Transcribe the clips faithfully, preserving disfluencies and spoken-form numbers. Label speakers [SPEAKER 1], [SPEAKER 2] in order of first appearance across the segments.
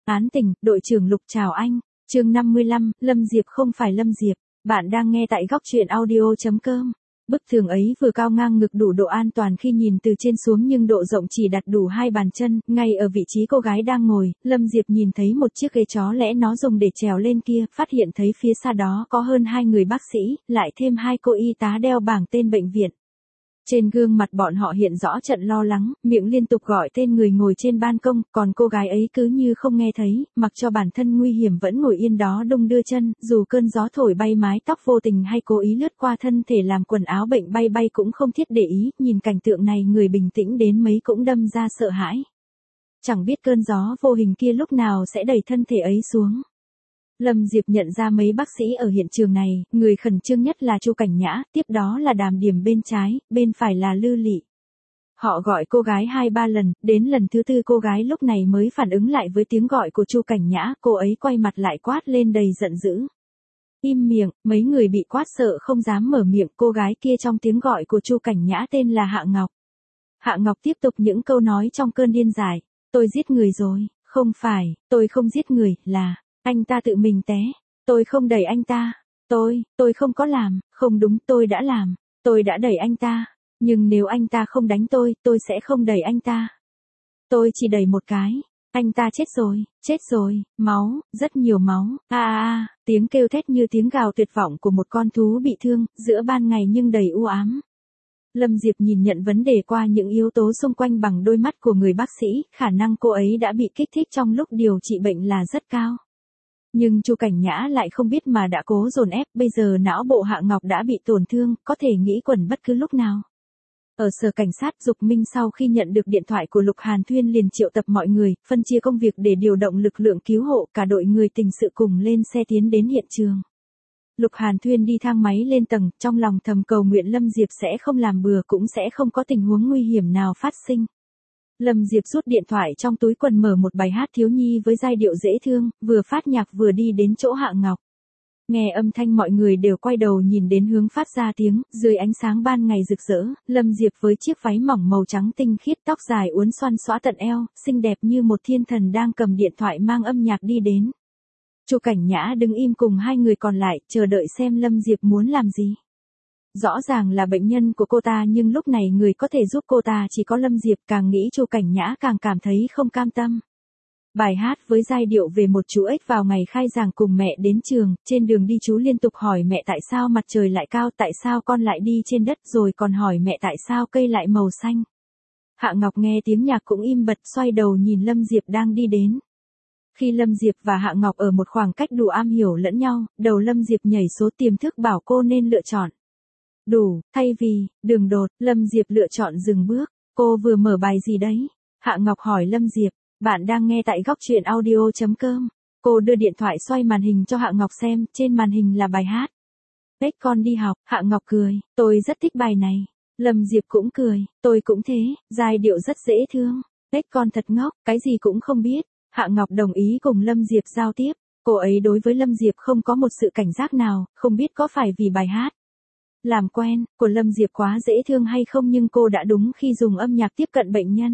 [SPEAKER 1] Án tình, đội trưởng Lục chào anh. Chương năm mươi lăm, Lâm Diệp không phải Lâm Diệp. Bạn đang nghe tại góc truyện audio chấm com. Bức tường ấy vừa cao ngang ngực đủ độ an toàn khi nhìn từ trên xuống nhưng độ rộng chỉ đặt đủ hai bàn chân, ngay ở vị trí cô gái đang ngồi, Lâm Diệp nhìn thấy một chiếc ghế chó lẽ nó dùng để trèo lên kia, phát hiện thấy phía xa đó có hơn hai người bác sĩ, lại thêm hai cô y tá đeo bảng tên bệnh viện. Trên gương mặt bọn họ hiện rõ trận lo lắng, miệng liên tục gọi tên người ngồi trên ban công, còn cô gái ấy cứ như không nghe thấy, mặc cho bản thân nguy hiểm vẫn ngồi yên đó đung đưa chân, dù cơn gió thổi bay mái tóc vô tình hay cố ý lướt qua thân thể làm quần áo bệnh bay bay cũng không thiết để ý, nhìn cảnh tượng này người bình tĩnh đến mấy cũng đâm ra sợ hãi. Chẳng biết cơn gió vô hình kia lúc nào sẽ đẩy thân thể ấy xuống. Lâm Diệp nhận ra mấy bác sĩ ở hiện trường này, người khẩn trương nhất là Chu Cảnh Nhã, tiếp đó là Đàm Điểm bên trái, bên phải là Lư Lị. Họ gọi cô gái hai ba lần, đến lần thứ tư cô gái lúc này mới phản ứng lại với tiếng gọi của Chu Cảnh Nhã, cô ấy quay mặt lại quát lên đầy giận dữ. Im miệng, mấy người bị quát sợ không dám mở miệng, cô gái kia trong tiếng gọi của Chu Cảnh Nhã tên là Hạ Ngọc. Hạ Ngọc tiếp tục những câu nói trong cơn điên dại, tôi giết người rồi, không phải, tôi không giết người, là... anh ta tự mình té, tôi không đẩy anh ta, tôi, tôi không có làm, không đúng tôi đã làm, tôi đã đẩy anh ta, nhưng nếu anh ta không đánh tôi, tôi sẽ không đẩy anh ta. Tôi chỉ đẩy một cái, anh ta chết rồi, chết rồi, máu, rất nhiều máu, a a a, tiếng kêu thét như tiếng gào tuyệt vọng của một con thú bị thương, giữa ban ngày nhưng đầy u ám. Lâm Diệp nhìn nhận vấn đề qua những yếu tố xung quanh bằng đôi mắt của người bác sĩ, khả năng cô ấy đã bị kích thích trong lúc điều trị bệnh là rất cao. Nhưng Chu Cảnh Nhã lại không biết mà đã cố dồn ép, bây giờ não bộ Hạ Ngọc đã bị tổn thương, có thể nghĩ quẩn bất cứ lúc nào. Ở sở cảnh sát Dục Minh sau khi nhận được điện thoại của Lục Hàn Thuyên liền triệu tập mọi người, phân chia công việc để điều động lực lượng cứu hộ, cả đội người tình sự cùng lên xe tiến đến hiện trường. Lục Hàn Thuyên đi thang máy lên tầng, trong lòng thầm cầu nguyện Lâm Diệp sẽ không làm bừa cũng sẽ không có tình huống nguy hiểm nào phát sinh. Lâm Diệp rút điện thoại trong túi quần mở một bài hát thiếu nhi với giai điệu dễ thương, vừa phát nhạc vừa đi đến chỗ Hạ Ngọc. Nghe âm thanh mọi người đều quay đầu nhìn đến hướng phát ra tiếng, dưới ánh sáng ban ngày rực rỡ, Lâm Diệp với chiếc váy mỏng màu trắng tinh khiết tóc dài uốn xoăn xõa tận eo, xinh đẹp như một thiên thần đang cầm điện thoại mang âm nhạc đi đến. Chu Cảnh Nhã đứng im cùng hai người còn lại, chờ đợi xem Lâm Diệp muốn làm gì. Rõ ràng là bệnh nhân của cô ta nhưng lúc này người có thể giúp cô ta chỉ có Lâm Diệp, càng nghĩ Chu Cảnh Nhã càng cảm thấy không cam tâm. Bài hát với giai điệu về một chú ếch vào ngày khai giảng cùng mẹ đến trường, trên đường đi chú liên tục hỏi mẹ tại sao mặt trời lại cao, tại sao con lại đi trên đất, rồi còn hỏi mẹ tại sao cây lại màu xanh. Hạ Ngọc nghe tiếng nhạc cũng im bặt, xoay đầu nhìn Lâm Diệp đang đi đến. Khi Lâm Diệp và Hạ Ngọc ở một khoảng cách đủ am hiểu lẫn nhau, đầu Lâm Diệp nhảy số tiềm thức bảo cô nên lựa chọn. Đủ, thay vì, đường đột, Lâm Diệp lựa chọn dừng bước. Cô vừa mở bài gì đấy? Hạ Ngọc hỏi Lâm Diệp, bạn đang nghe tại góc truyện audio chấm com. Cô đưa điện thoại xoay màn hình cho Hạ Ngọc xem, trên màn hình là bài hát. Ếch con đi học, Hạ Ngọc cười, tôi rất thích bài này. Lâm Diệp cũng cười, tôi cũng thế, giai điệu rất dễ thương. Ếch con thật ngốc, cái gì cũng không biết. Hạ Ngọc đồng ý cùng Lâm Diệp giao tiếp. Cô ấy đối với Lâm Diệp không có một sự cảnh giác nào, không biết có phải vì bài hát làm quen của Lâm Diệp quá dễ thương hay không, nhưng cô đã đúng khi dùng âm nhạc tiếp cận bệnh nhân.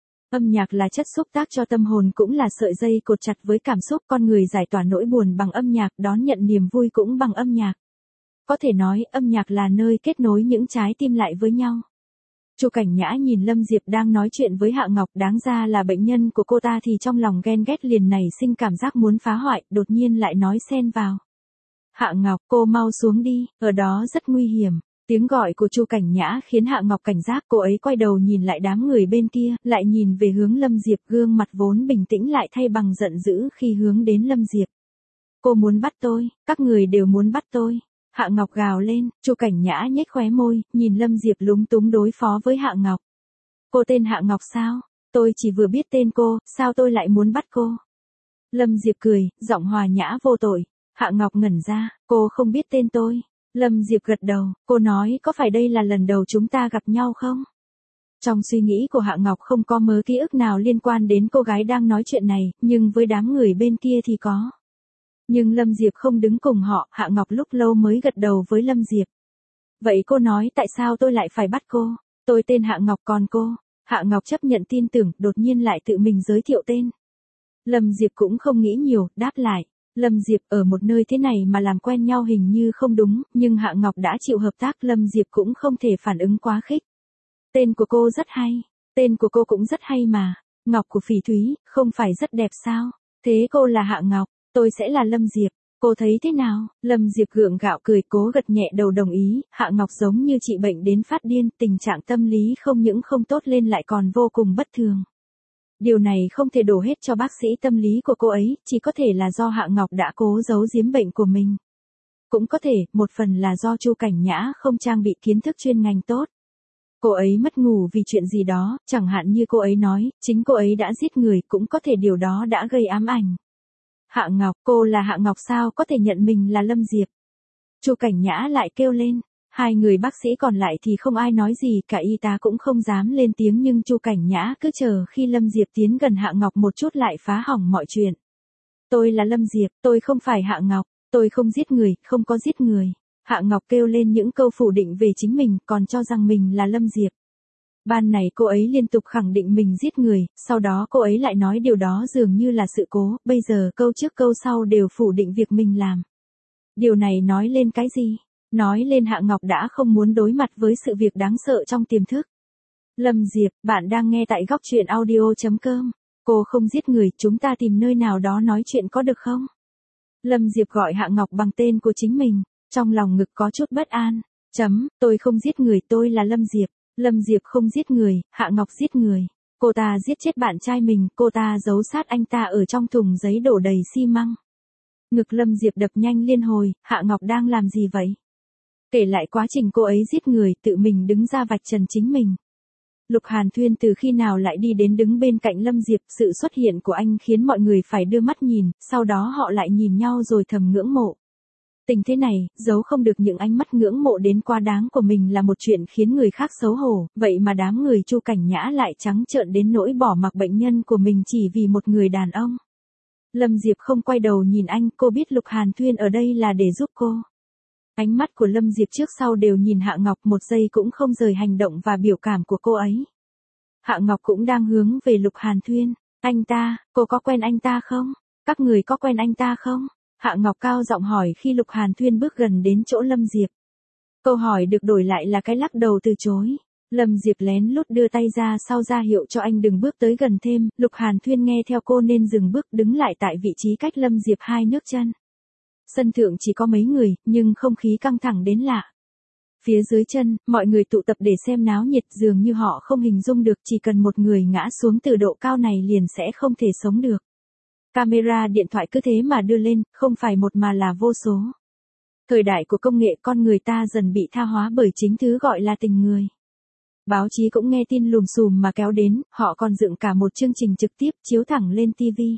[SPEAKER 1] Âm nhạc là chất xúc tác cho tâm hồn, cũng là sợi dây cột chặt với cảm xúc, con người giải tỏa nỗi buồn bằng âm nhạc, đón nhận niềm vui cũng bằng âm nhạc. Có thể nói, âm nhạc là nơi kết nối những trái tim lại với nhau. Chu Cảnh Nhã nhìn Lâm Diệp đang nói chuyện với Hạ Ngọc, đáng ra là bệnh nhân của cô ta thì trong lòng ghen ghét liền nảy sinh cảm giác muốn phá hoại, đột nhiên lại nói xen vào. Hạ Ngọc, cô mau xuống đi, ở đó rất nguy hiểm. Tiếng gọi của Chu Cảnh Nhã khiến Hạ Ngọc cảnh giác, cô ấy quay đầu nhìn lại đám người bên kia, lại nhìn về hướng Lâm Diệp, gương mặt vốn bình tĩnh lại thay bằng giận dữ khi hướng đến Lâm Diệp. Cô muốn bắt tôi, các người đều muốn bắt tôi. Hạ Ngọc gào lên, Chu Cảnh Nhã nhếch khóe môi, nhìn Lâm Diệp lúng túng đối phó với Hạ Ngọc. Cô tên Hạ Ngọc sao? Tôi chỉ vừa biết tên cô, sao tôi lại muốn bắt cô? Lâm Diệp cười, giọng hòa nhã vô tội. Hạ Ngọc ngẩn ra, cô không biết tên tôi. Lâm Diệp gật đầu, cô nói có phải đây là lần đầu chúng ta gặp nhau không? Trong suy nghĩ của Hạ Ngọc không có mớ ký ức nào liên quan đến cô gái đang nói chuyện này, nhưng với đám người bên kia thì có. Nhưng Lâm Diệp không đứng cùng họ, Hạ Ngọc lúc lâu mới gật đầu với Lâm Diệp. Vậy cô nói tại sao tôi lại phải bắt cô? Tôi tên Hạ Ngọc, còn cô? Hạ Ngọc chấp nhận tin tưởng, đột nhiên lại tự mình giới thiệu tên. Lâm Diệp cũng không nghĩ nhiều, đáp lại. Lâm Diệp ở một nơi thế này mà làm quen nhau hình như không đúng, nhưng Hạ Ngọc đã chịu hợp tác, Lâm Diệp cũng không thể phản ứng quá khích. Tên của cô rất hay, tên của cô cũng rất hay mà, Ngọc của Phỉ Thúy, không phải rất đẹp sao? Thế cô là Hạ Ngọc, tôi sẽ là Lâm Diệp, cô thấy thế nào? Lâm Diệp gượng gạo cười cố gật nhẹ đầu đồng ý, Hạ Ngọc giống như chị bệnh đến phát điên, tình trạng tâm lý không những không tốt lên lại còn vô cùng bất thường. Điều này không thể đổ hết cho bác sĩ tâm lý của cô ấy, chỉ có thể là do Hạ Ngọc đã cố giấu giếm bệnh của mình. Cũng có thể, một phần là do Chu Cảnh Nhã không trang bị kiến thức chuyên ngành tốt. Cô ấy mất ngủ vì chuyện gì đó, chẳng hạn như cô ấy nói, chính cô ấy đã giết người, cũng có thể điều đó đã gây ám ảnh. Hạ Ngọc, cô là Hạ Ngọc sao có thể nhận mình là Lâm Diệp? Chu Cảnh Nhã lại kêu lên. Hai người bác sĩ còn lại thì không ai nói gì, cả y tá cũng không dám lên tiếng, nhưng Chu Cảnh Nhã cứ chờ khi Lâm Diệp tiến gần Hạ Ngọc một chút lại phá hỏng mọi chuyện. Tôi là Lâm Diệp, tôi không phải Hạ Ngọc, tôi không giết người, không có giết người. Hạ Ngọc kêu lên những câu phủ định về chính mình, còn cho rằng mình là Lâm Diệp. Ban này cô ấy liên tục khẳng định mình giết người, sau đó cô ấy lại nói điều đó dường như là sự cố, bây giờ câu trước câu sau đều phủ định việc mình làm. Điều này nói lên cái gì? Nói lên Hạ Ngọc đã không muốn đối mặt với sự việc đáng sợ trong tiềm thức. Lâm Diệp, bạn đang nghe tại góc truyện audio chấm com. Cô không giết người, chúng ta tìm nơi nào đó nói chuyện có được không? Lâm Diệp gọi Hạ Ngọc bằng tên của chính mình, trong lòng ngực có chút bất an. Chấm, tôi không giết người, tôi là Lâm Diệp. Lâm Diệp không giết người, Hạ Ngọc giết người. Cô ta giết chết bạn trai mình, cô ta giấu sát anh ta ở trong thùng giấy đổ đầy xi măng. Ngực Lâm Diệp đập nhanh liên hồi, Hạ Ngọc đang làm gì vậy? Kể lại quá trình cô ấy giết người, tự mình đứng ra vạch trần chính mình. Lục Hàn Thuyên từ khi nào lại đi đến đứng bên cạnh Lâm Diệp, sự xuất hiện của anh khiến mọi người phải đưa mắt nhìn, sau đó họ lại nhìn nhau rồi thầm ngưỡng mộ. Tình thế này, giấu không được những ánh mắt ngưỡng mộ đến quá đáng của mình là một chuyện khiến người khác xấu hổ, vậy mà đám người Chu Cảnh Nhã lại trắng trợn đến nỗi bỏ mặc bệnh nhân của mình chỉ vì một người đàn ông. Lâm Diệp không quay đầu nhìn anh, cô biết Lục Hàn Thuyên ở đây là để giúp cô. Ánh mắt của Lâm Diệp trước sau đều nhìn Hạ Ngọc, một giây cũng không rời hành động và biểu cảm của cô ấy. Hạ Ngọc cũng đang hướng về Lục Hàn Thuyên. Anh ta, cô có quen anh ta không? Các người có quen anh ta không? Hạ Ngọc cao giọng hỏi khi Lục Hàn Thuyên bước gần đến chỗ Lâm Diệp. Câu hỏi được đổi lại là cái lắc đầu từ chối. Lâm Diệp lén lút đưa tay ra sau ra hiệu cho anh đừng bước tới gần thêm. Lục Hàn Thuyên nghe theo cô nên dừng bước, đứng lại tại vị trí cách Lâm Diệp hai nước chân. Sân thượng chỉ có mấy người, nhưng không khí căng thẳng đến lạ. Phía dưới chân, mọi người tụ tập để xem náo nhiệt, dường như họ không hình dung được chỉ cần một người ngã xuống từ độ cao này liền sẽ không thể sống được. Camera điện thoại cứ thế mà đưa lên, không phải một mà là vô số. Thời đại của công nghệ, con người ta dần bị tha hóa bởi chính thứ gọi là tình người. Báo chí cũng nghe tin lùm xùm mà kéo đến, họ còn dựng cả một chương trình trực tiếp chiếu thẳng lên ti vi.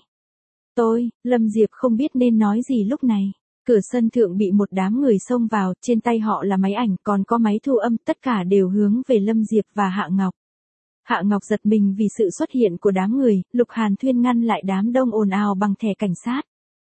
[SPEAKER 1] Tôi, Lâm Diệp không biết nên nói gì lúc này. Cửa sân thượng bị một đám người xông vào, trên tay họ là máy ảnh, còn có máy thu âm, tất cả đều hướng về Lâm Diệp và Hạ Ngọc. Hạ Ngọc giật mình vì sự xuất hiện của đám người, Lục Hàn Thuyên ngăn lại đám đông ồn ào bằng thẻ cảnh sát.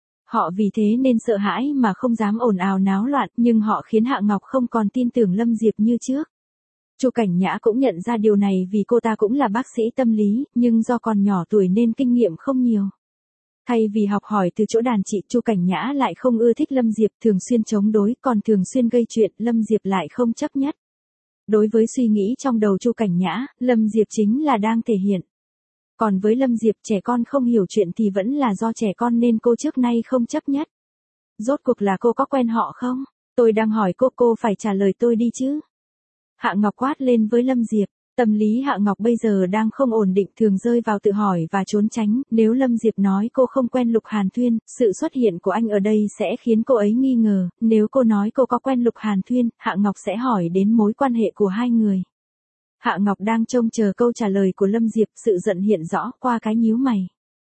[SPEAKER 1] Họ vì thế nên sợ hãi mà không dám ồn ào náo loạn, nhưng họ khiến Hạ Ngọc không còn tin tưởng Lâm Diệp như trước. Chu Cảnh Nhã cũng nhận ra điều này vì cô ta cũng là bác sĩ tâm lý, nhưng do còn nhỏ tuổi nên kinh nghiệm không nhiều. Thay vì học hỏi từ chỗ đàn chị, Chu Cảnh Nhã lại không ưa thích Lâm Diệp, thường xuyên chống đối, còn thường xuyên gây chuyện, Lâm Diệp lại không chấp nhất. Đối với suy nghĩ trong đầu Chu Cảnh Nhã, Lâm Diệp chính là đang thể hiện. Còn với Lâm Diệp, trẻ con không hiểu chuyện thì vẫn là do trẻ con nên cô trước nay không chấp nhất. Rốt cuộc là cô có quen họ không? Tôi đang hỏi cô, cô phải trả lời tôi đi chứ. Hạ Ngọc quát lên với Lâm Diệp. Tâm lý Hạ Ngọc bây giờ đang không ổn định, thường rơi vào tự hỏi và trốn tránh. Nếu Lâm Diệp nói cô không quen Lục Hàn Thuyên, sự xuất hiện của anh ở đây sẽ khiến cô ấy nghi ngờ. Nếu cô nói cô có quen Lục Hàn Thuyên, Hạ Ngọc sẽ hỏi đến mối quan hệ của hai người. Hạ Ngọc đang trông chờ câu trả lời của Lâm Diệp, sự giận hiện rõ qua cái nhíu mày.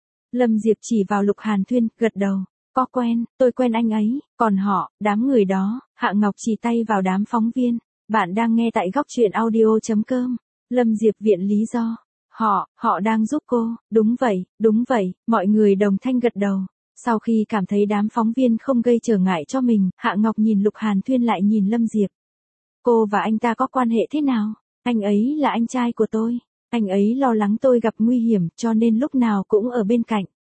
[SPEAKER 1] Lâm Diệp chỉ vào Lục Hàn Thuyên, gật đầu. Có quen, tôi quen anh ấy, còn họ, đám người đó. Hạ Ngọc chỉ tay vào đám phóng viên. Bạn đang nghe tại góc truyện audio chấm com. Lâm Diệp viện lý do. Họ, họ đang giúp cô. Đúng vậy, đúng vậy, mọi người đồng thanh gật đầu. Sau khi cảm thấy đám phóng viên không gây trở ngại cho mình, Hạ Ngọc nhìn Lục Hàn Thuyên lại nhìn Lâm Diệp. Cô và anh ta có quan hệ thế nào? Anh ấy là anh trai của tôi. Anh ấy lo lắng tôi gặp nguy hiểm cho nên lúc nào cũng ở bên cạnh.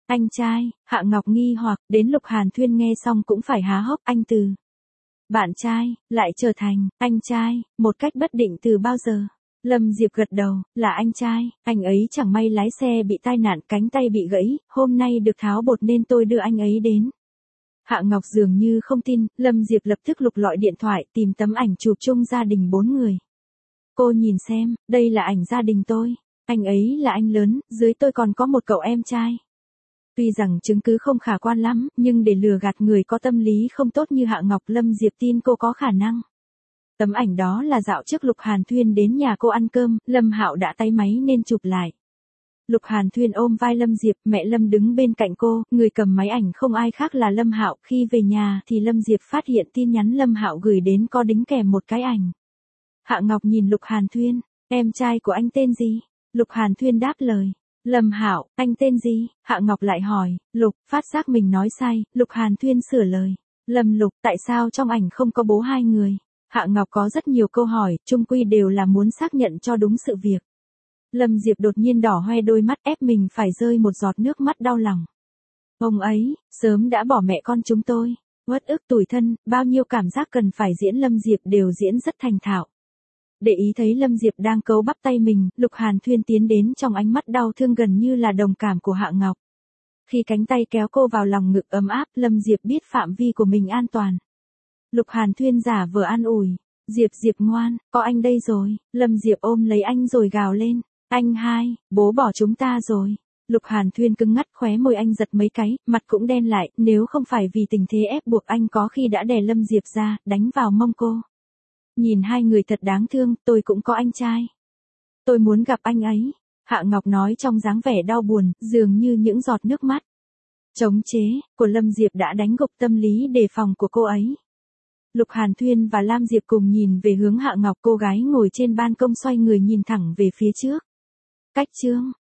[SPEAKER 1] Anh trai, Hạ Ngọc nghi hoặc, đến Lục Hàn Thuyên nghe xong cũng phải há hốc, anh từ bạn trai, lại trở thành, anh trai, một cách bất định từ bao giờ. Lâm Diệp gật đầu, là anh trai, anh ấy chẳng may lái xe bị tai nạn, cánh tay bị gãy, hôm nay được tháo bột nên tôi đưa anh ấy đến. Hạ Ngọc dường như không tin, Lâm Diệp lập tức lục lọi điện thoại tìm tấm ảnh chụp chung gia đình bốn người. Cô nhìn xem, đây là ảnh gia đình tôi, anh ấy là anh lớn, dưới tôi còn có một cậu em trai. Tuy rằng chứng cứ không khả quan lắm, nhưng để lừa gạt người có tâm lý không tốt như Hạ Ngọc, Lâm Diệp tin cô có khả năng. Tấm ảnh đó là dạo trước Lục Hàn Thuyên đến nhà cô ăn cơm, Lâm Hạo đã tay máy nên chụp lại. Lục Hàn Thuyên ôm vai Lâm Diệp, mẹ Lâm đứng bên cạnh cô, người cầm máy ảnh không ai khác là Lâm Hạo. Khi về nhà thì Lâm Diệp phát hiện tin nhắn Lâm Hạo gửi đến có đính kèm một cái ảnh. Hạ Ngọc nhìn Lục Hàn Thuyên, em trai của anh tên gì? Lục Hàn Thuyên đáp lời, Lâm Hạo, anh tên gì? Hạ Ngọc lại hỏi, Lục, phát giác mình nói sai, Lục Hàn Thuyên sửa lời, Lâm Lục, tại sao trong ảnh không có bố hai người? Hạ Ngọc có rất nhiều câu hỏi, chung quy đều là muốn xác nhận cho đúng sự việc. Lâm Diệp đột nhiên đỏ hoe đôi mắt, ép mình phải rơi một giọt nước mắt đau lòng. Ông ấy, sớm đã bỏ mẹ con chúng tôi, uất ức tủi thân, bao nhiêu cảm giác cần phải diễn Lâm Diệp đều diễn rất thành thạo. Để ý thấy Lâm Diệp đang cấu bắp tay mình, Lục Hàn Thuyên tiến đến, trong ánh mắt đau thương gần như là đồng cảm của Hạ Ngọc. Khi cánh tay kéo cô vào lòng ngực ấm áp, Lâm Diệp biết phạm vi của mình an toàn. Lục Hàn Thuyên giả vờ an ủi, Diệp Diệp ngoan, có anh đây rồi. Lâm Diệp ôm lấy anh rồi gào lên, anh hai, bố bỏ chúng ta rồi. Lục Hàn Thuyên cứng ngắt, khóe môi anh giật mấy cái, mặt cũng đen lại, nếu không phải vì tình thế ép buộc anh có khi đã đè Lâm Diệp ra, đánh vào mông cô. Nhìn hai người thật đáng thương, tôi cũng có anh trai. Tôi muốn gặp anh ấy. Hạ Ngọc nói trong dáng vẻ đau buồn, dường như những giọt nước mắt chống chế của Lâm Diệp đã đánh gục tâm lý đề phòng của cô ấy. Lục Hàn Thuyên và Lam Diệp cùng nhìn về hướng Hạ Ngọc, cô gái ngồi trên ban công xoay người nhìn thẳng về phía trước. Cách chương